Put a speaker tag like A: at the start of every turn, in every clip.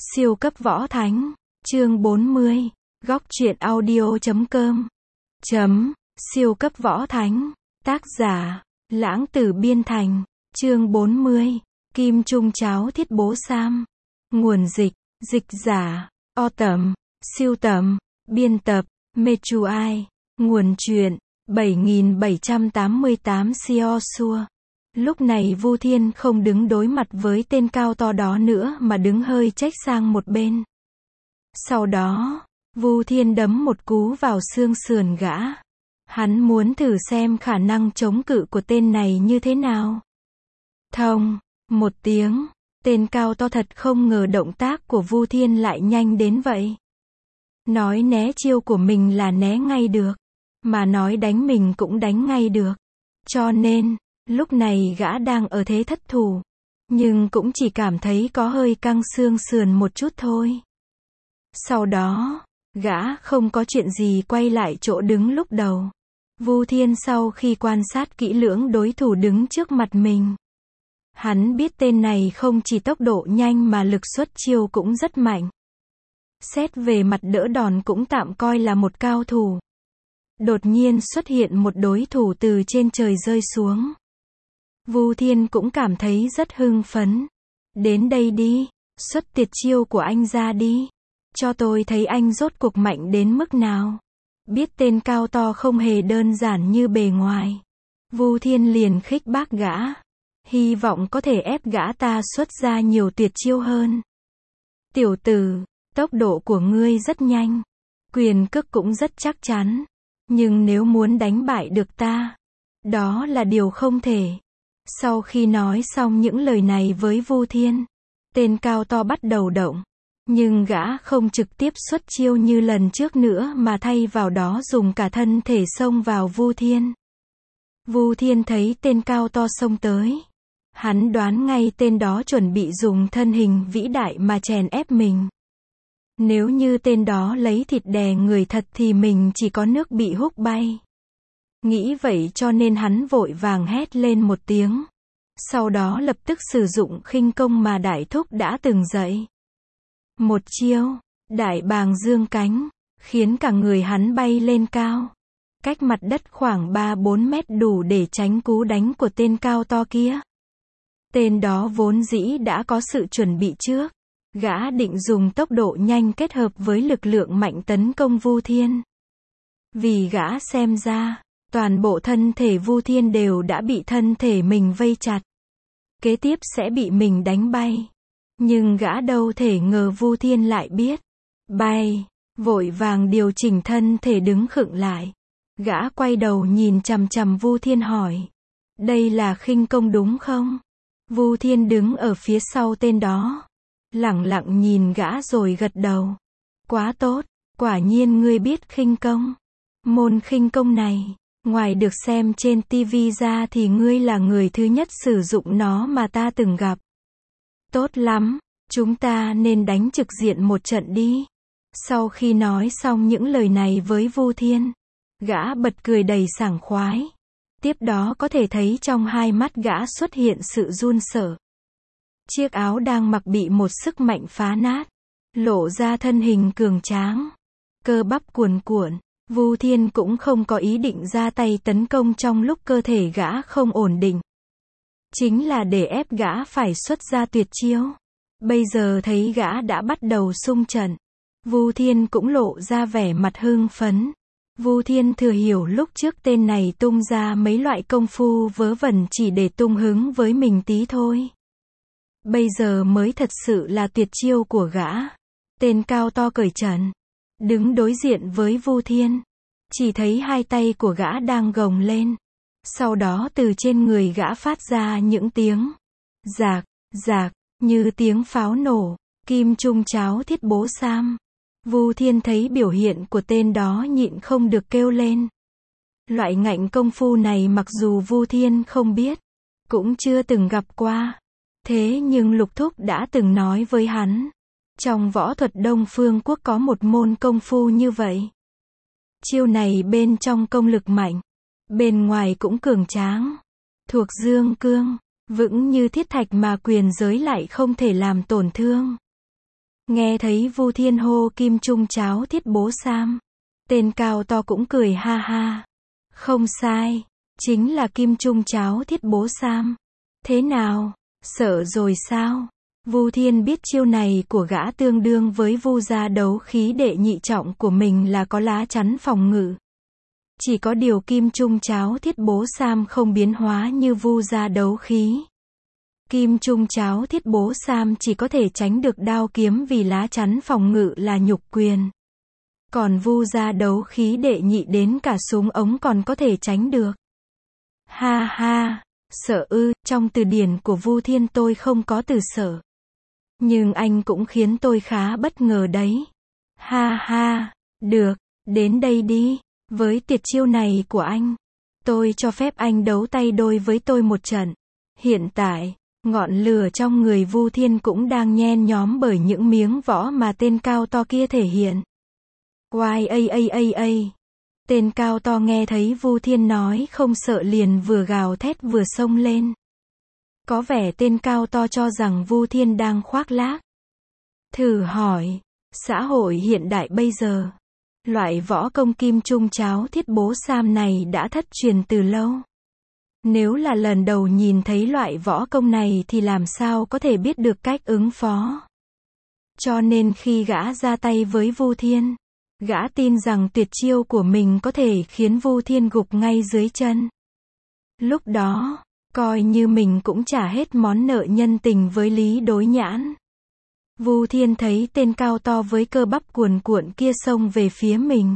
A: Siêu cấp võ thánh, chương 40, góc truyện audio.com. Siêu cấp võ thánh, tác giả, Lãng Tử Biên Thành, chương 40, Kim Trung Cháo Thiết Bố Sam. Nguồn dịch, dịch giả, Autumn, siêu tầm, biên tập, Mechuai. Nguồn truyện, 7788 Siosua. Lúc này Vu Thiên không đứng đối mặt với tên cao to đó nữa mà đứng hơi chếch sang một bên. Sau đó, Vu Thiên đấm một cú vào xương sườn gã. Hắn muốn thử xem khả năng chống cự của tên này như thế nào. Thông, một tiếng, tên cao to thật không ngờ động tác của Vu Thiên lại nhanh đến vậy. Nói né chiêu của mình là né ngay được, mà nói đánh mình cũng đánh ngay được. Cho nên, lúc này gã đang ở thế thất thủ, nhưng cũng chỉ cảm thấy có hơi căng xương sườn một chút thôi. Sau đó, gã không có chuyện gì quay lại chỗ đứng lúc đầu. Vu Thiên sau khi quan sát kỹ lưỡng đối thủ đứng trước mặt mình, hắn biết tên này không chỉ tốc độ nhanh mà lực xuất chiêu cũng rất mạnh. Xét về mặt đỡ đòn cũng tạm coi là một cao thủ. Đột nhiên xuất hiện một đối thủ từ trên trời rơi xuống. Vu Thiên cũng cảm thấy rất hưng phấn. Đến đây đi, xuất tuyệt chiêu của anh ra đi. Cho tôi thấy anh rốt cuộc mạnh đến mức nào. Biết tên cao to không hề đơn giản như bề ngoài, Vu Thiên liền khích bác gã. Hy vọng có thể ép gã ta xuất ra nhiều tuyệt chiêu hơn. Tiểu tử, tốc độ của ngươi rất nhanh. Quyền cước cũng rất chắc chắn. Nhưng nếu muốn đánh bại được ta, đó là điều không thể. Sau khi nói xong những lời này với Vu Thiên, tên cao to bắt đầu động. Nhưng gã không trực tiếp xuất chiêu như lần trước nữa mà thay vào đó dùng cả thân thể xông vào Vu Thiên. Vu Thiên thấy tên cao to xông tới. Hắn đoán ngay tên đó chuẩn bị dùng thân hình vĩ đại mà chèn ép mình. Nếu như tên đó lấy thịt đè người thật thì mình chỉ có nước bị húc bay. Nghĩ vậy cho nên hắn vội vàng hét lên một tiếng. Sau đó lập tức sử dụng khinh công mà đại thúc đã từng dạy. Một chiêu, đại bàng dương cánh, khiến cả người hắn bay lên cao. Cách mặt đất khoảng 3-4 mét đủ để tránh cú đánh của tên cao to kia. Tên đó vốn dĩ đã có sự chuẩn bị trước. Gã định dùng tốc độ nhanh kết hợp với lực lượng mạnh tấn công Vu Thiên. Vì gã xem ra, toàn bộ thân thể Vu Thiên đều đã bị thân thể mình vây chặt. Kế tiếp sẽ bị mình đánh bay. Nhưng gã đâu thể ngờ Vu Thiên lại biết bay, vội vàng điều chỉnh thân thể đứng khựng lại. Gã quay đầu nhìn chằm chằm Vu Thiên hỏi. Đây là khinh công đúng không? Vu Thiên đứng ở phía sau tên đó. Lẳng lặng nhìn gã rồi gật đầu. Quá tốt, quả nhiên ngươi biết khinh công. Môn khinh công này, ngoài được xem trên TV ra thì ngươi là người thứ nhất sử dụng nó mà ta từng gặp. Tốt lắm, chúng ta nên đánh trực diện một trận đi. Sau khi nói xong những lời này với Vu Thiên, gã bật cười đầy sảng khoái. Tiếp đó có thể thấy trong hai mắt gã xuất hiện sự run sợ. Chiếc áo đang mặc bị một sức mạnh phá nát, lộ ra thân hình cường tráng, cơ bắp cuồn cuộn. Vu Thiên cũng không có ý định ra tay tấn công trong lúc cơ thể gã không ổn định. Chính là để ép gã phải xuất ra tuyệt chiêu. Bây giờ thấy gã đã bắt đầu xung trận, Vu Thiên cũng lộ ra vẻ mặt hưng phấn. Vu Thiên thừa hiểu lúc trước tên này tung ra mấy loại công phu vớ vẩn chỉ để tung hứng với mình tí thôi. Bây giờ mới thật sự là tuyệt chiêu của gã. Tên cao to cởi trần, đứng đối diện với Vu Thiên. Chỉ thấy hai tay của gã đang gồng lên. Sau đó từ trên người gã phát ra những tiếng rạc, rạc, như tiếng pháo nổ. Kim Trung Cháo Thiết Bố Sam. Vu Thiên thấy biểu hiện của tên đó nhịn không được kêu lên. Loại ngạnh công phu này mặc dù Vu Thiên không biết, cũng chưa từng gặp qua. Thế nhưng Lục Thúc đã từng nói với hắn. Trong võ thuật Đông Phương Quốc có một môn công phu như vậy. Chiêu này bên trong công lực mạnh, bên ngoài cũng cường tráng. Thuộc dương cương, vững như thiết thạch mà quyền giới lại không thể làm tổn thương. Nghe thấy Vu Thiên hô Kim Trung Cháo Thiết Bố Sam. Tên cao to cũng cười ha ha. Không sai, chính là Kim Trung Cháo Thiết Bố Sam. Thế nào, sợ rồi sao? Vu Thiên biết chiêu này của gã tương đương với Vu gia đấu khí đệ nhị trọng của mình là có lá chắn phòng ngự. Chỉ có điều Kim Trung Cháo Thiết Bố Sam không biến hóa như Vu gia đấu khí. Kim Trung Cháo Thiết Bố Sam chỉ có thể tránh được đao kiếm vì lá chắn phòng ngự là nhục quyền. Còn Vu gia đấu khí đệ nhị đến cả súng ống còn có thể tránh được. Ha ha, sợ ư, trong từ điển của Vu Thiên tôi không có từ sợ. Nhưng anh cũng khiến tôi khá bất ngờ đấy. Ha ha, được, đến đây đi, với tuyệt chiêu này của anh. Tôi cho phép anh đấu tay đôi với tôi một trận. Hiện tại, ngọn lửa trong người Vu Thiên cũng đang nhen nhóm bởi những miếng võ mà tên cao to kia thể hiện. Oai a a a a. Tên cao to nghe thấy Vu Thiên nói không sợ liền vừa gào thét vừa xông lên. Có vẻ tên cao to cho rằng Vu Thiên đang khoác lác. Thử hỏi, xã hội hiện đại bây giờ, loại võ công Kim Trung Cháo Thiết Bố Sam này đã thất truyền từ lâu. Nếu là lần đầu nhìn thấy loại võ công này thì làm sao có thể biết được cách ứng phó. Cho nên khi gã ra tay với Vu Thiên, gã tin rằng tuyệt chiêu của mình có thể khiến Vu Thiên gục ngay dưới chân. Lúc đó, coi như mình cũng trả hết món nợ nhân tình với Lý Đối Nhãn. Vu Thiên thấy tên cao to với cơ bắp cuồn cuộn kia xông về phía mình.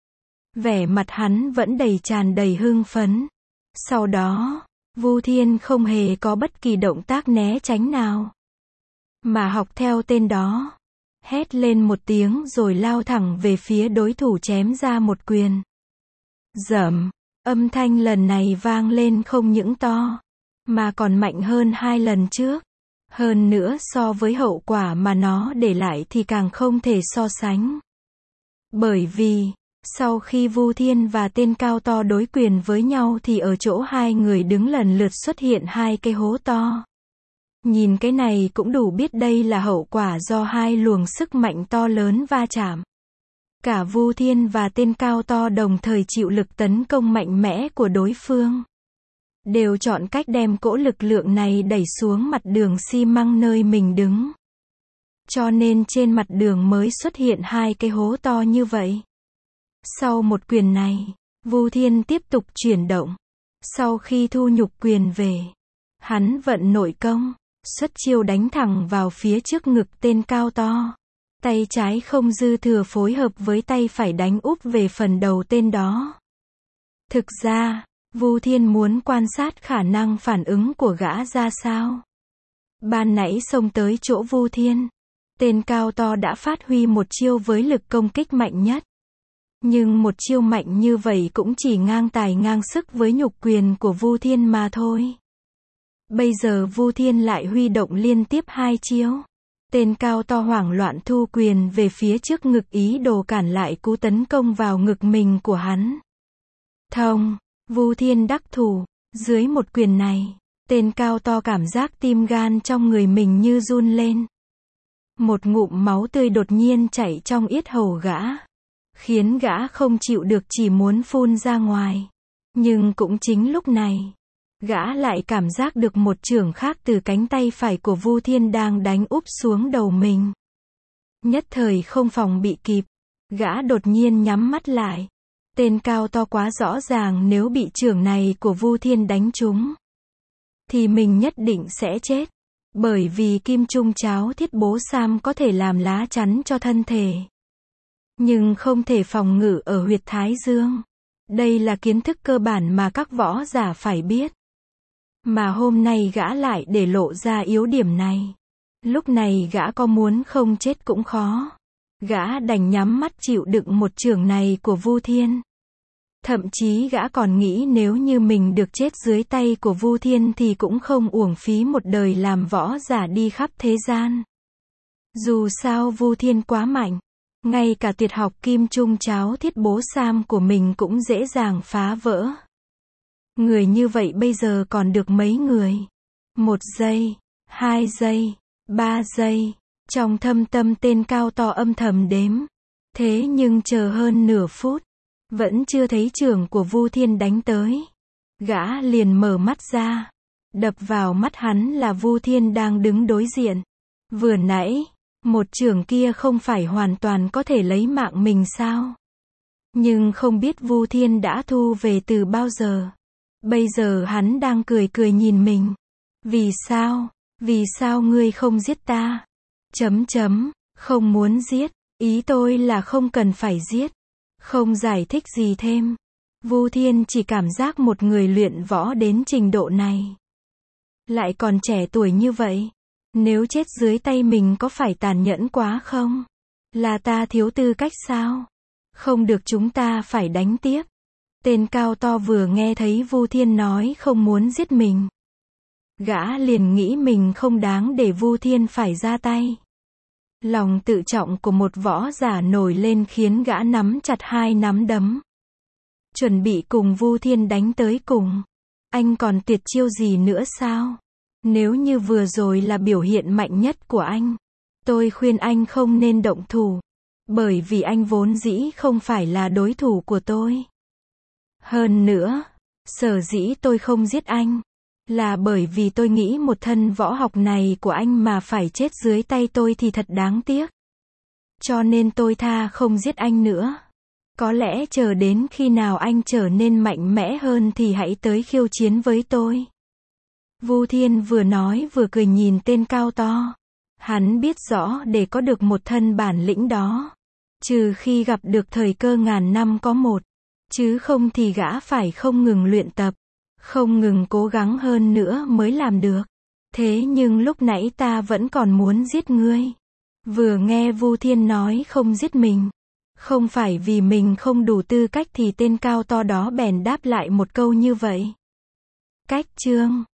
A: Vẻ mặt hắn vẫn tràn đầy hưng phấn. Sau đó, Vu Thiên không hề có bất kỳ động tác né tránh nào, mà học theo tên đó, hét lên một tiếng rồi lao thẳng về phía đối thủ chém ra một quyền. Dầm, âm thanh lần này vang lên không những to, mà còn mạnh hơn 2 lần trước. Hơn nữa so với hậu quả mà nó để lại thì càng không thể so sánh. Bởi vì, sau khi Vu Thiên và tên cao to đối quyền với nhau thì ở chỗ hai người đứng lần lượt xuất hiện 2 cái hố to. Nhìn cái này cũng đủ biết đây là hậu quả do 2 luồng sức mạnh to lớn va chạm. Cả Vu Thiên và tên cao to đồng thời chịu lực tấn công mạnh mẽ của đối phương. Đều chọn cách đem cỗ lực lượng này đẩy xuống mặt đường xi măng nơi mình đứng. Cho nên trên mặt đường mới xuất hiện 2 cái hố to như vậy. Sau một quyền này, Vu Thiên tiếp tục chuyển động. Sau khi thu nhục quyền về, hắn vận nội công, xuất chiêu đánh thẳng vào phía trước ngực tên cao to. Tay trái không dư thừa phối hợp với tay phải đánh úp về phần đầu tên đó. Thực ra, Vu Thiên muốn quan sát khả năng phản ứng của gã ra sao. Ban nãy xông tới chỗ Vu Thiên, tên cao to đã phát huy một chiêu với lực công kích mạnh nhất. Nhưng một chiêu mạnh như vậy cũng chỉ ngang tài ngang sức với nhục quyền của Vu Thiên mà thôi. Bây giờ Vu Thiên lại huy động liên tiếp 2 chiêu. Tên cao to hoảng loạn thu quyền về phía trước ngực ý đồ cản lại cú tấn công vào ngực mình của hắn. Thông, Vu Thiên đắc thủ, dưới một quyền này, tên cao to cảm giác tim gan trong người mình như run lên. Một ngụm máu tươi đột nhiên chảy trong yết hầu gã, khiến gã không chịu được chỉ muốn phun ra ngoài. Nhưng cũng chính lúc này, gã lại cảm giác được một chưởng khác từ cánh tay phải của Vu Thiên đang đánh úp xuống đầu mình. Nhất thời không phòng bị kịp, gã đột nhiên nhắm mắt lại. Tên cao to quá rõ ràng nếu bị chưởng này của Vu Thiên đánh trúng, thì mình nhất định sẽ chết. Bởi vì Kim Trung Cháo Thiết Bố Sam có thể làm lá chắn cho thân thể, nhưng không thể phòng ngự ở huyệt thái dương. Đây là kiến thức cơ bản mà các võ giả phải biết. Mà hôm nay gã lại để lộ ra yếu điểm này. Lúc này gã có muốn không chết cũng khó. Gã đành nhắm mắt chịu đựng một chưởng này của Vu Thiên. Thậm chí gã còn nghĩ nếu như mình được chết dưới tay của Vu Thiên thì cũng không uổng phí một đời làm võ giả đi khắp thế gian. Dù sao Vu Thiên quá mạnh, ngay cả tuyệt học Kim Trung Cháo Thiết Bố Sam của mình cũng dễ dàng phá vỡ. Người như vậy bây giờ còn được mấy người? 1 giây, 2 giây, 3 giây, Trong thâm tâm tên cao to âm thầm đếm. Thế nhưng chờ hơn nửa phút, vẫn chưa thấy chưởng của Vu Thiên đánh tới. Gã liền mở mắt ra. Đập vào mắt hắn là Vu Thiên đang đứng đối diện. Vừa nãy, một chưởng kia không phải hoàn toàn có thể lấy mạng mình sao? Nhưng không biết Vu Thiên đã thu về từ bao giờ. Bây giờ hắn đang cười cười nhìn mình. Vì sao? Vì sao ngươi không giết ta? Không muốn giết. Ý tôi là không cần phải giết. Không giải thích gì thêm. Vu Thiên chỉ cảm giác một người luyện võ đến trình độ này. Lại còn trẻ tuổi như vậy. Nếu chết dưới tay mình có phải tàn nhẫn quá không? Là ta thiếu tư cách sao? Không được, chúng ta phải đánh tiếp. Tên cao to vừa nghe thấy Vu Thiên nói không muốn giết mình. Gã liền nghĩ mình không đáng để Vu Thiên phải ra tay. Lòng tự trọng của một võ giả nổi lên khiến gã nắm chặt hai nắm đấm. Chuẩn bị cùng Vu Thiên đánh tới cùng. Anh còn tuyệt chiêu gì nữa sao? Nếu như vừa rồi là biểu hiện mạnh nhất của anh, tôi khuyên anh không nên động thủ. Bởi vì anh vốn dĩ không phải là đối thủ của tôi. Hơn nữa, sở dĩ tôi không giết anh, là bởi vì tôi nghĩ một thân võ học này của anh mà phải chết dưới tay tôi thì thật đáng tiếc. Cho nên tôi tha không giết anh nữa. Có lẽ chờ đến khi nào anh trở nên mạnh mẽ hơn thì hãy tới khiêu chiến với tôi. Vu Thiên vừa nói vừa cười nhìn tên cao to. Hắn biết rõ để có được một thân bản lĩnh đó, trừ khi gặp được thời cơ ngàn năm có một, chứ không thì gã phải không ngừng luyện tập, không ngừng cố gắng hơn nữa mới làm được. Thế nhưng lúc nãy ta vẫn còn muốn giết ngươi. Vừa nghe Vu Thiên nói không giết mình, không phải vì mình không đủ tư cách thì tên cao to đó bèn đáp lại một câu như vậy. Cách chương